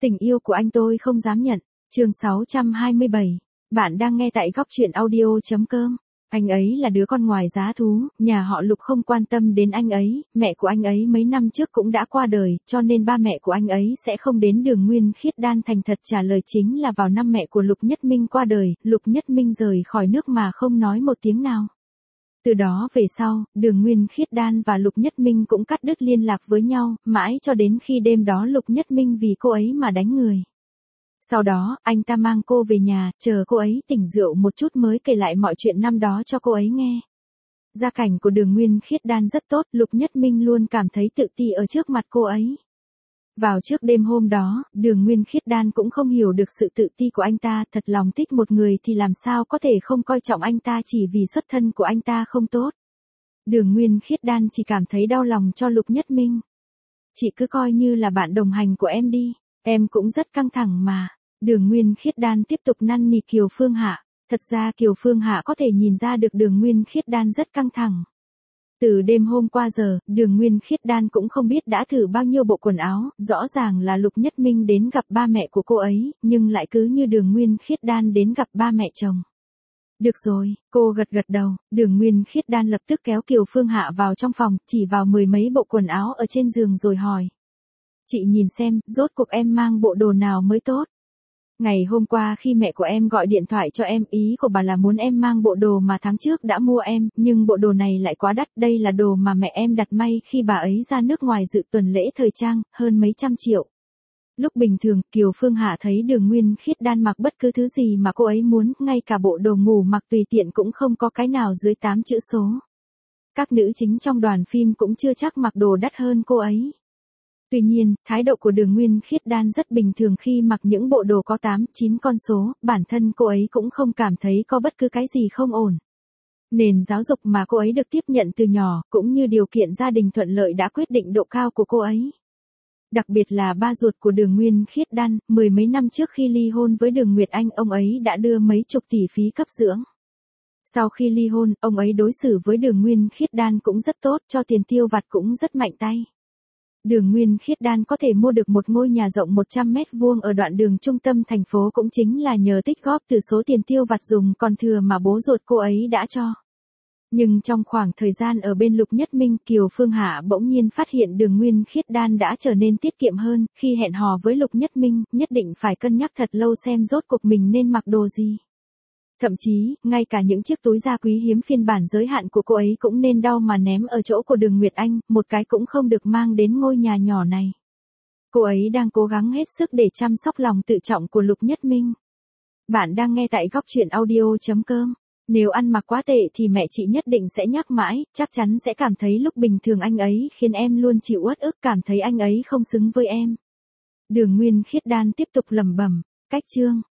Tình yêu của anh tôi không dám nhận. Chương 627. Bạn đang nghe tại góc truyện audio.com. Anh ấy là đứa con ngoài giá thú, nhà họ Lục không quan tâm đến anh ấy, mẹ của anh ấy mấy năm trước cũng đã qua đời, cho nên ba mẹ của anh ấy sẽ không đến Đường Nguyên Khiết Đan thành thật trả lời chính là vào năm mẹ của Lục Nhất Minh qua đời, Lục Nhất Minh rời khỏi nước mà không nói một tiếng nào. Từ đó về sau, Đường Nguyên Khiết Đan và Lục Nhất Minh cũng cắt đứt liên lạc với nhau, mãi cho đến khi đêm đó Lục Nhất Minh vì cô ấy mà đánh người. Sau đó, anh ta mang cô về nhà, chờ cô ấy tỉnh rượu một chút mới kể lại mọi chuyện năm đó cho cô ấy nghe. Gia cảnh của Đường Nguyên Khiết Đan rất tốt, Lục Nhất Minh luôn cảm thấy tự ti ở trước mặt cô ấy. Vào trước đêm hôm đó, Đường Nguyên Khiết Đan cũng không hiểu được sự tự ti của anh ta, thật lòng thích một người thì làm sao có thể không coi trọng anh ta chỉ vì xuất thân của anh ta không tốt. Đường Nguyên Khiết Đan chỉ cảm thấy đau lòng cho Lục Nhất Minh. Chị cứ coi như là bạn đồng hành của em đi, em cũng rất căng thẳng mà. Đường Nguyên Khiết Đan tiếp tục năn nỉ Kiều Phương Hạ, thật ra Kiều Phương Hạ có thể nhìn ra được Đường Nguyên Khiết Đan rất căng thẳng. Từ đêm hôm qua giờ, Đường Nguyên Khiết Đan cũng không biết đã thử bao nhiêu bộ quần áo, rõ ràng là Lục Nhất Minh đến gặp ba mẹ của cô ấy, nhưng lại cứ như Đường Nguyên Khiết Đan đến gặp ba mẹ chồng. Được rồi, cô gật gật đầu, Đường Nguyên Khiết Đan lập tức kéo Kiều Phương Hạ vào trong phòng, chỉ vào mười mấy bộ quần áo ở trên giường rồi hỏi. Chị nhìn xem, rốt cuộc em mang bộ đồ nào mới tốt. Ngày hôm qua khi mẹ của em gọi điện thoại cho em, ý của bà là muốn em mang bộ đồ mà tháng trước đã mua em, nhưng bộ đồ này lại quá đắt, đây là đồ mà mẹ em đặt may khi bà ấy ra nước ngoài dự tuần lễ thời trang, hơn mấy trăm triệu. Lúc bình thường, Kiều Phương Hạ thấy Đường Nguyên Khiết Đan mặc bất cứ thứ gì mà cô ấy muốn, ngay cả bộ đồ ngủ mặc tùy tiện cũng không có cái nào dưới 8 chữ số. Các nữ chính trong đoàn phim cũng chưa chắc mặc đồ đắt hơn cô ấy. Tuy nhiên, thái độ của Đường Nguyên Khiết Đan rất bình thường khi mặc những bộ đồ có 8, 9 con số, bản thân cô ấy cũng không cảm thấy có bất cứ cái gì không ổn. Nền giáo dục mà cô ấy được tiếp nhận từ nhỏ, cũng như điều kiện gia đình thuận lợi đã quyết định độ cao của cô ấy. Đặc biệt là ba ruột của Đường Nguyên Khiết Đan, mười mấy năm trước khi ly hôn với Đường Nguyệt Anh, ông ấy đã đưa mấy chục tỷ phí cấp dưỡng. Sau khi ly hôn, ông ấy đối xử với Đường Nguyên Khiết Đan cũng rất tốt, cho tiền tiêu vặt cũng rất mạnh tay. Đường Nguyên Khiết Đan có thể mua được một ngôi nhà rộng 100 mét vuông ở đoạn đường trung tâm thành phố cũng chính là nhờ tích góp từ số tiền tiêu vặt dùng còn thừa mà bố ruột cô ấy đã cho. Nhưng trong khoảng thời gian ở bên Lục Nhất Minh, Kiều Phương Hạ bỗng nhiên phát hiện Đường Nguyên Khiết Đan đã trở nên tiết kiệm hơn, khi hẹn hò với Lục Nhất Minh, nhất định phải cân nhắc thật lâu xem rốt cuộc mình nên mặc đồ gì. Thậm chí, ngay cả những chiếc túi da quý hiếm phiên bản giới hạn của cô ấy cũng nên đau mà ném ở chỗ của Đường Nguyệt Anh, một cái cũng không được mang đến ngôi nhà nhỏ này. Cô ấy đang cố gắng hết sức để chăm sóc lòng tự trọng của Lục Nhất Minh. Bạn đang nghe tại góc truyện audio.com. Nếu ăn mặc quá tệ thì mẹ chị nhất định sẽ nhắc mãi, chắc chắn sẽ cảm thấy lúc bình thường anh ấy khiến em luôn chịu uất ức, cảm thấy anh ấy không xứng với em. Đường Nguyên Khiết Đan tiếp tục lẩm bẩm, cách chương.